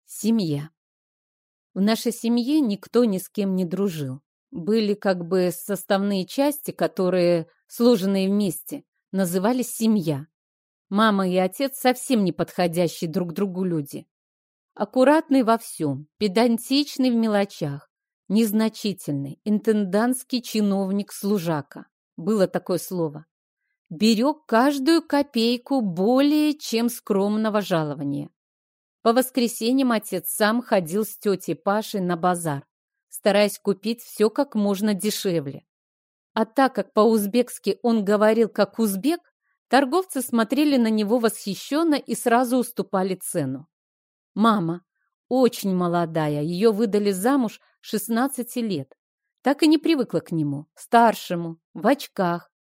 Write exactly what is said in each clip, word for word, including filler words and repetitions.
Семья. В нашей семье никто ни с кем не дружил. Были как бы составные части, которые, сложенные вместе, назывались семья. Мама и отец совсем не подходящие друг другу люди. Аккуратный во всем, педантичный в мелочах, незначительный, интендантский чиновник-служака. Было такое слово. Берег каждую копейку более чем скромного жалования. По воскресеньям отец сам ходил с тетей Пашей на базар, стараясь купить все как можно дешевле. А так как по-узбекски он говорил как узбек, торговцы смотрели на него восхищенно и сразу уступали цену. Мама, очень молодая, ее выдали замуж шестнадцати лет, так и не привыкла к нему, старшему, в очках,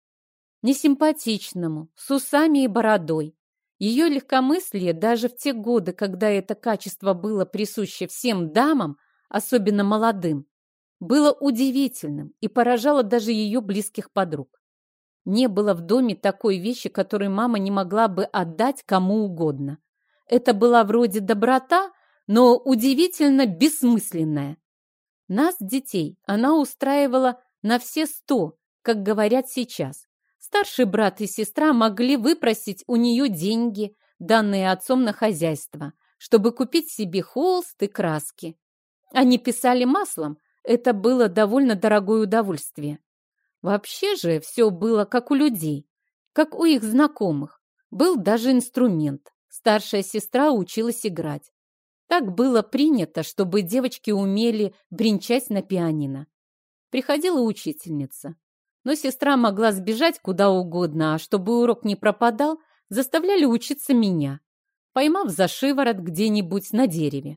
несимпатичному, с усами и бородой. Ее легкомыслие даже в те годы, когда это качество было присуще всем дамам, особенно молодым, было удивительным и поражало даже ее близких подруг. Не было в доме такой вещи, которую мама не могла бы отдать кому угодно. Это была вроде доброта, но удивительно бессмысленная. Нас, детей, она устраивала на все сто, как говорят сейчас. Старший брат и сестра могли выпросить у нее деньги, данные отцом на хозяйство, чтобы купить себе холст и краски. Они писали маслом, это было довольно дорогое удовольствие. Вообще же все было как у людей, как у их знакомых. Был даже инструмент. Старшая сестра училась играть. Так было принято, чтобы девочки умели бренчать на пианино. Приходила учительница. Но сестра могла сбежать куда угодно, а чтобы урок не пропадал, заставляли учиться меня, поймав за шиворот где-нибудь на дереве.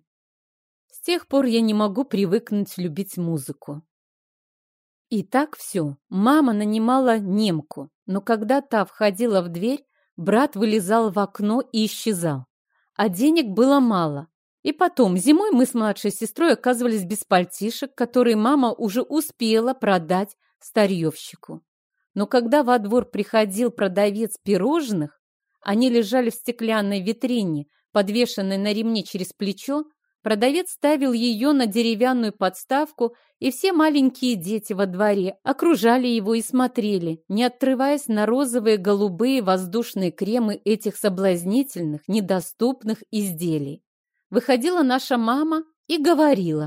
С тех пор я не могу привыкнуть любить музыку. И так все. Мама нанимала немку, но когда та входила в дверь, брат вылезал в окно и исчезал. А денег было мало. И потом, зимой мы с младшей сестрой оказывались без пальтишек, которые мама уже успела продать старьевщику. Но когда во двор приходил продавец пирожных, они лежали в стеклянной витрине, подвешенной на ремне через плечо, продавец ставил ее на деревянную подставку, и все маленькие дети во дворе окружали его и смотрели, не отрываясь на розовые, голубые, воздушные кремы этих соблазнительных, недоступных изделий. Выходила наша мама и говорила: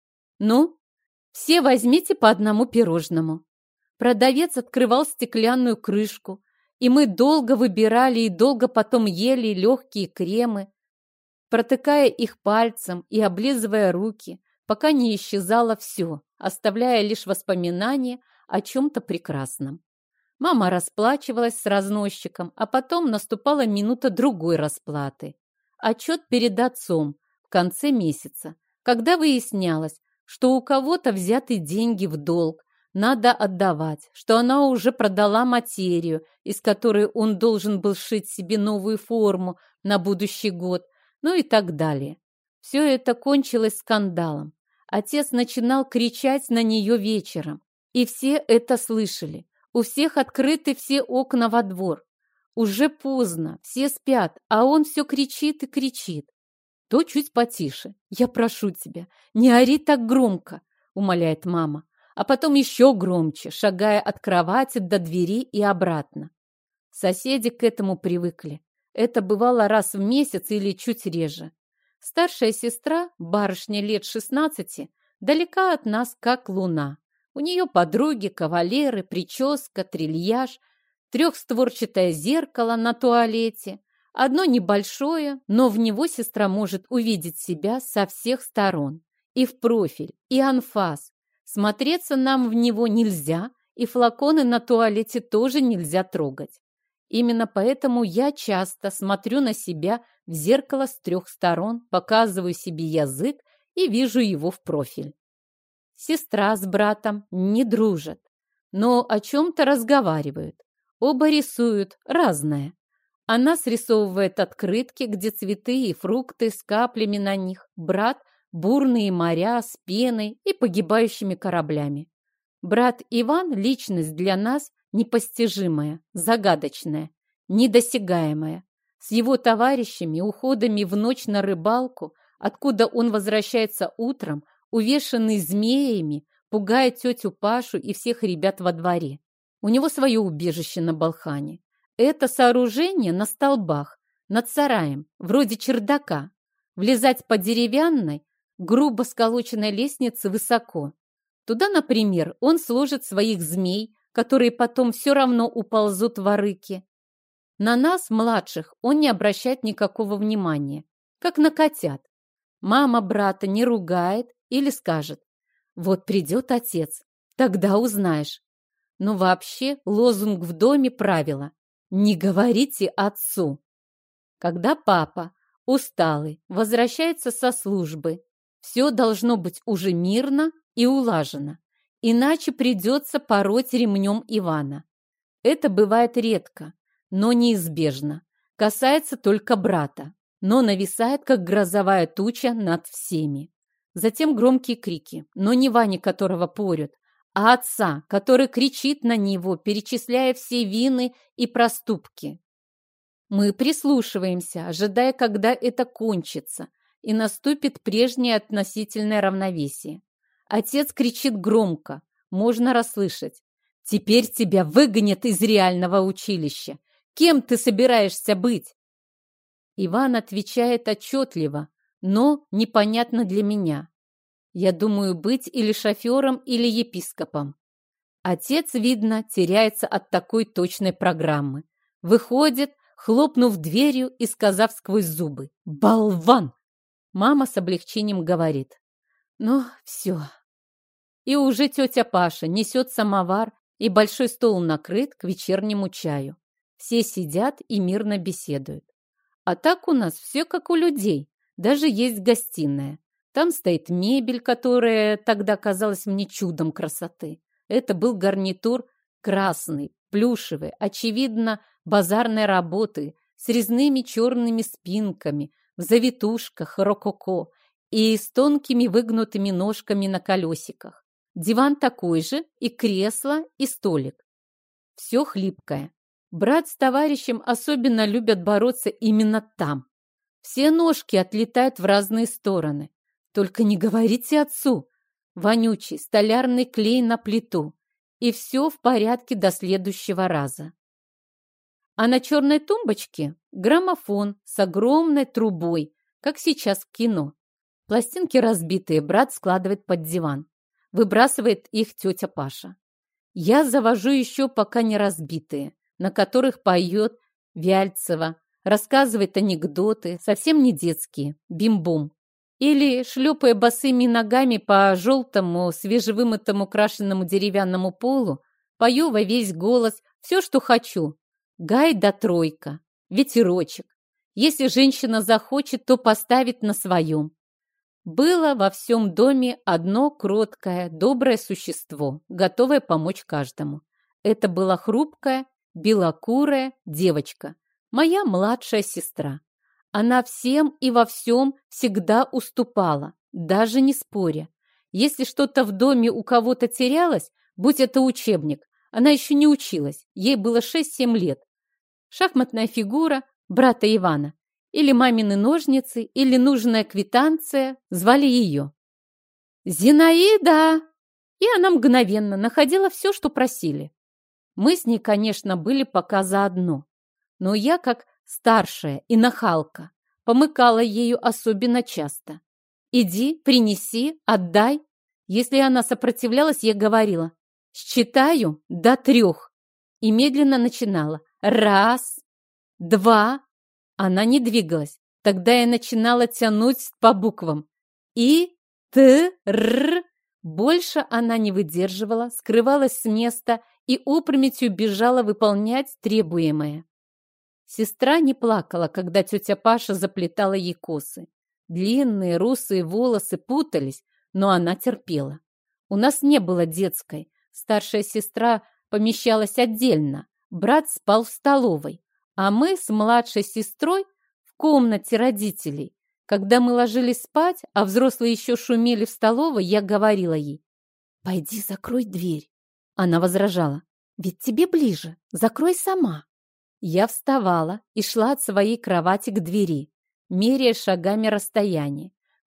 «Ну, все возьмите по одному пирожному». Продавец открывал стеклянную крышку, и мы долго выбирали и долго потом ели легкие кремы, протыкая их пальцем и облизывая руки, пока не исчезало все, оставляя лишь воспоминания о чем-то прекрасном. Мама расплачивалась с разносчиком, а потом наступала минута другой расплаты. Отчет перед отцом в конце месяца, когда выяснялось, что у кого-то взяты деньги в долг, надо отдавать, что она уже продала материю, из которой он должен был сшить себе новую форму на будущий год, ну и так далее. Все это кончилось скандалом. Отец начинал кричать на нее вечером, и все это слышали. У всех открыты все окна во двор. Уже поздно, все спят, а он все кричит и кричит. То чуть потише. «Я прошу тебя, не ори так громко», — умоляет мама. А потом еще громче, шагая от кровати до двери и обратно. Соседи к этому привыкли. Это бывало раз в месяц или чуть реже. Старшая сестра, барышня лет шестнадцати, далека от нас, как луна. У нее подруги, кавалеры, прическа, трильяж, трехстворчатое зеркало на туалете. Одно небольшое, но в него сестра может увидеть себя со всех сторон. И в профиль, и анфас. Смотреться нам в него нельзя, и флаконы на туалете тоже нельзя трогать. Именно поэтому я часто смотрю на себя в зеркало с трех сторон, показываю себе язык и вижу его в профиль. Сестра с братом не дружат, но о чем-то разговаривают. Оба рисуют разное. Она срисовывает открытки, где цветы и фрукты с каплями на них. Брат – бурные моря с пеной и погибающими кораблями. Брат Иван – личность для нас непостижимая, загадочная, недосягаемая. С его товарищами, уходами в ночь на рыбалку, откуда он возвращается утром, увешанный змеями, пугая тетю Пашу и всех ребят во дворе. У него свое убежище на Балхане. Это сооружение на столбах, над сараем, вроде чердака. Влезать по деревянной, грубо сколоченной лестнице высоко. Туда, например, он сложит своих змей, которые потом все равно уползут в арыки. На нас, младших, он не обращает никакого внимания, как на котят. Мама брата не ругает или скажет: «Вот придет отец, тогда узнаешь». Но вообще лозунг в доме правило: «Не говорите отцу». Когда папа, усталый, возвращается со службы, все должно быть уже мирно и улажено, иначе придется пороть ремнем Ивана. Это бывает редко, но неизбежно. Касается только брата, но нависает, как грозовая туча над всеми. Затем громкие крики, но не Вани, которого порют, а отца, который кричит на него, перечисляя все вины и проступки. Мы прислушиваемся, ожидая, когда это кончится, и наступит прежнее относительное равновесие. Отец кричит громко, можно расслышать: «Теперь тебя выгонят из реального училища. Кем ты собираешься быть?» Иван отвечает отчетливо, но непонятно для меня. Я думаю, быть или шофером, или епископом. Отец, видно, теряется от такой точной программы. Выходит, хлопнув дверью и сказав сквозь зубы: «Болван!» Мама с облегчением говорит: «Ну, все». И уже тетя Паша несет самовар, и большой стол накрыт к вечернему чаю. Все сидят и мирно беседуют. А так у нас все как у людей, даже есть гостиная. Там стоит мебель, которая тогда казалась мне чудом красоты. Это был гарнитур красный, плюшевый, очевидно, базарной работы, с резными черными спинками, в завитушках рококо и с тонкими выгнутыми ножками на колесиках. Диван такой же, и кресло, и столик. Все хлипкое. Брат с товарищем особенно любят бороться именно там. Все ножки отлетают в разные стороны. Только не говорите отцу. Вонючий столярный клей на плиту. И все в порядке до следующего раза. А на черной тумбочке граммофон с огромной трубой, как сейчас в кино. Пластинки разбитые брат складывает под диван. Выбрасывает их тетя Паша. Я завожу еще пока не разбитые, на которых поет Вяльцева, рассказывает анекдоты, совсем не детские, бим-бом. Или, шлепая босыми ногами по желтому, свежевымытому крашенному деревянному полу, пою во весь голос все, что хочу. Гай да тройка, ветерочек. Если женщина захочет, то поставит на своем. Было во всем доме одно кроткое, доброе существо, готовое помочь каждому. Это была хрупкая, белокурая девочка, моя младшая сестра. Она всем и во всем всегда уступала, даже не споря. Если что-то в доме у кого-то терялось, будь это учебник, она еще не училась, ей было шесть-семь лет. Шахматная фигура брата Ивана, или мамины ножницы, или нужная квитанция, звали ее Зинаида, и она мгновенно находила все, что просили. Мы с ней, конечно, были пока заодно, но я, как старшая и нахалка, помыкала ею особенно часто. «Иди, принеси, отдай». Если она сопротивлялась, я говорила: «Считаю до трех», и медленно начинала: «Раз, два». Она не двигалась. Тогда я начинала тянуть по буквам. И, т, р. Больше она не выдерживала, скрывалась с места и опрометью бежала выполнять требуемое. Сестра не плакала, когда тетя Паша заплетала ей косы. Длинные русые волосы путались, но она терпела. У нас не было детской. Старшая сестра помещалась отдельно. Брат спал в столовой. А мы с младшей сестрой в комнате родителей. Когда мы ложились спать, а взрослые еще шумели в столовой, я говорила ей: «Пойди, закрой дверь». Она возражала: «Ведь тебе ближе, закрой сама». Я вставала и шла от своей кровати к двери, меряя шагами расстояние.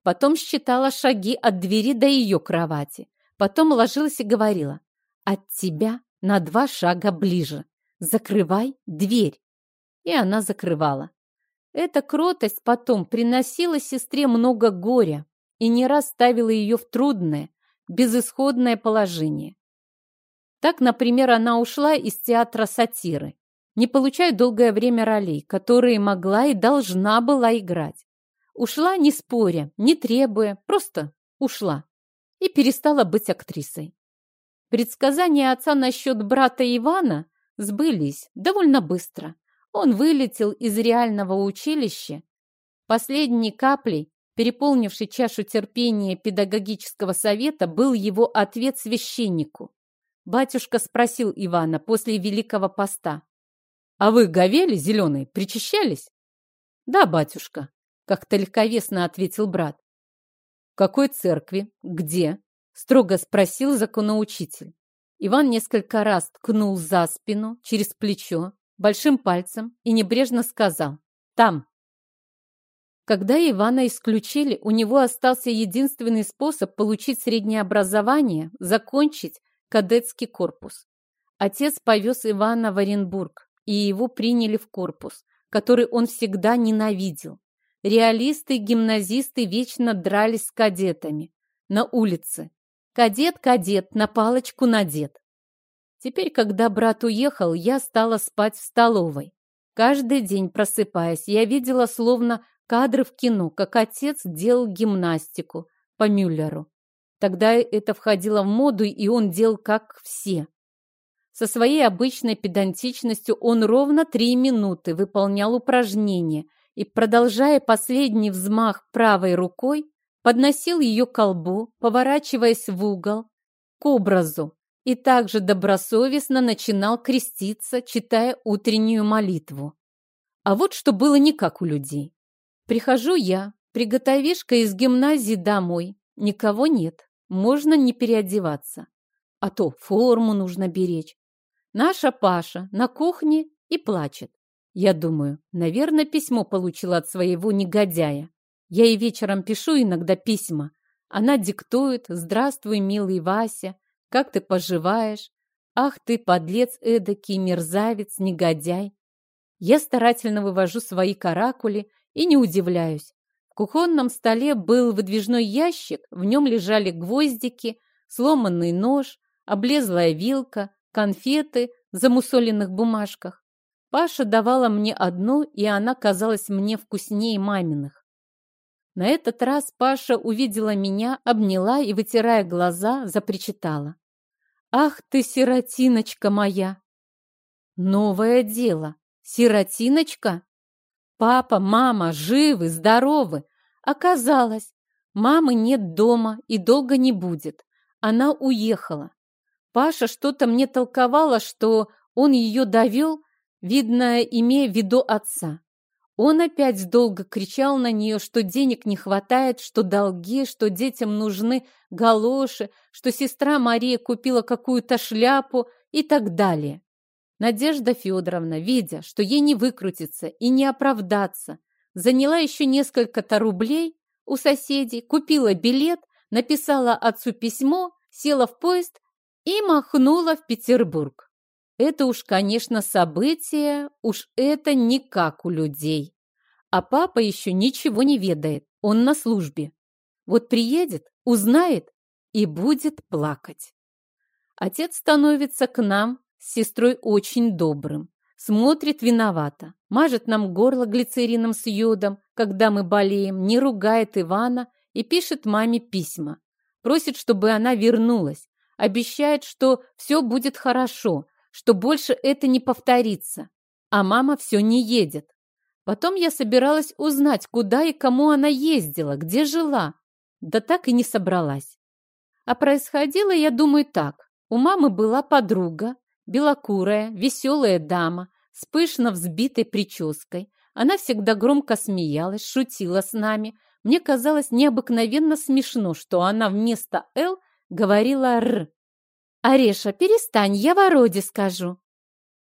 потом считала шаги от двери до ее кровати, потом ложилась и говорила: «От тебя на два шага ближе. Закрывай дверь». И она закрывала. Эта кротость потом приносила сестре много горя и не раз ставила ее в трудное, безысходное положение. Так, например, она ушла из театра сатиры, не получая долгое время ролей, которые могла и должна была играть. Ушла не споря, не требуя, просто ушла и перестала быть актрисой. Предсказания отца насчет брата Ивана сбылись довольно быстро. Он вылетел из реального училища. Последней каплей, переполнившей чашу терпения педагогического совета, был его ответ священнику. Батюшка спросил Ивана после Великого Поста: «А вы говели зеленые, причащались?» «Да, батюшка», — как-то легковесно ответил брат. «В какой церкви? Где?» — строго спросил законоучитель. Иван несколько раз ткнул за спину, через плечо, большим пальцем и небрежно сказал: «Там». Когда Ивана исключили, у него остался единственный способ получить среднее образование — закончить кадетский корпус. Отец повез Ивана в Оренбург, и его приняли в корпус, который он всегда ненавидел. Реалисты и гимназисты вечно дрались с кадетами на улице. Кадет, кадет, на палочку надет. Теперь, когда брат уехал, я стала спать в столовой. Каждый день, просыпаясь, я видела словно кадры в кино, как отец делал гимнастику по Мюллеру. Тогда это входило в моду, и он делал как все. Со своей обычной педантичностью он ровно три минуты выполнял упражнения и, продолжая последний взмах правой рукой, подносил ее к колбу, поворачиваясь в угол, к образу, и также добросовестно начинал креститься, читая утреннюю молитву. А вот что было не как у людей. Прихожу я, приготовишка из гимназии домой, никого нет, можно не переодеваться, а то форму нужно беречь. Наша Паша на кухне и плачет. Я думаю, наверное, письмо получила от своего негодяя. Я ей вечером пишу иногда письма. Она диктует: «Здравствуй, милый Вася, как ты поживаешь? Ах ты, подлец эдакий, мерзавец, негодяй». Я старательно вывожу свои каракули и не удивляюсь. В кухонном столе был выдвижной ящик, в нем лежали гвоздики, сломанный нож, облезлая вилка, конфеты в замусоленных бумажках. Паша давала мне одну, и она казалась мне вкуснее маминых. На этот раз Паша увидела меня, обняла и, вытирая глаза, запричитала: «Ах ты, сиротиночка моя!» Новое дело. Сиротиночка? Папа, мама живы, здоровы. Оказалось, мамы нет дома и долго не будет. Она уехала. Паша что-то мне толковала, что он ее довел, видно, имея в виду отца. Он опять долго кричал на нее, что денег не хватает, что долги, что детям нужны галоши, что сестра Мария купила какую-то шляпу и так далее. Надежда Федоровна, видя, что ей не выкрутиться и не оправдаться, заняла еще несколько-то рублей у соседей, купила билет, написала отцу письмо, села в поезд и махнула в Петербург. Это уж, конечно, событие, уж это не как у людей. А папа еще ничего не ведает, он на службе. Вот приедет, узнает и будет плакать. Отец становится к нам с сестрой очень добрым, смотрит виновато, мажет нам горло глицерином с йодом, когда мы болеем, не ругает Ивана и пишет маме письма. Просит, чтобы она вернулась, обещает, что все будет хорошо, что больше это не повторится, а мама все не едет. Потом я собиралась узнать, куда и кому она ездила, где жила, да так и не собралась. А происходило, я думаю, так. У мамы была подруга, белокурая, веселая дама, с пышно взбитой прической. Она всегда громко смеялась, шутила с нами. Мне казалось необыкновенно смешно, что она вместо «л» говорила «р». «Ареша, перестань, я Вороде скажу».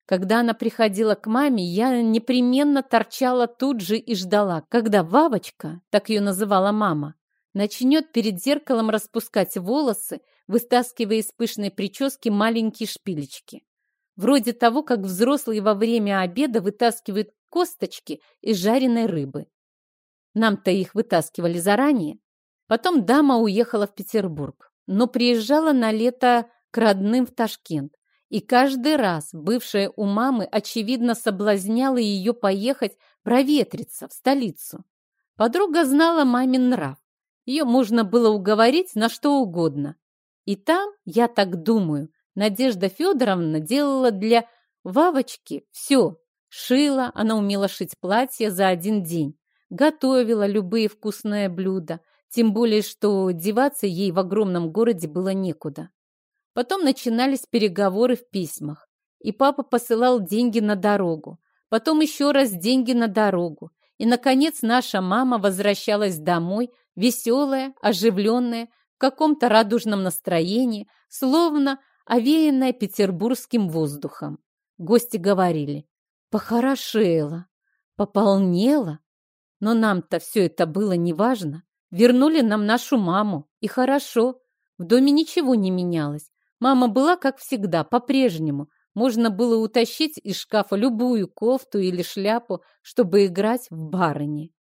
Когда она приходила к маме, я непременно торчала тут же и ждала, когда Вавочка, так ее называла мама, начнет перед зеркалом распускать волосы, вытаскивая из пышной прически маленькие шпилечки. Вроде того, как взрослые во время обеда вытаскивают косточки из жареной рыбы. Нам-то их вытаскивали заранее. Потом дама уехала в Петербург, но приезжала на лето к родным в Ташкент. И каждый раз бывшая у мамы, очевидно, соблазняла ее поехать проветриться в столицу. Подруга знала мамин нрав. Ее можно было уговорить на что угодно. И там, я так думаю, Надежда Федоровна делала для Вавочки все. Шила, она умела шить платья за один день. Готовила любые вкусные блюда. Тем более, что деваться ей в огромном городе было некуда. Потом начинались переговоры в письмах, и папа посылал деньги на дорогу, потом еще раз деньги на дорогу, и, наконец, наша мама возвращалась домой, веселая, оживленная, в каком-то радужном настроении, словно овеянная петербургским воздухом. Гости говорили: «Похорошела, пополнела». Но нам-то все это было неважно. Вернули нам нашу маму, и хорошо, в доме ничего не менялось. Мама была, как всегда, по-прежнему. Можно было утащить из шкафа любую кофту или шляпу, чтобы играть в барыни.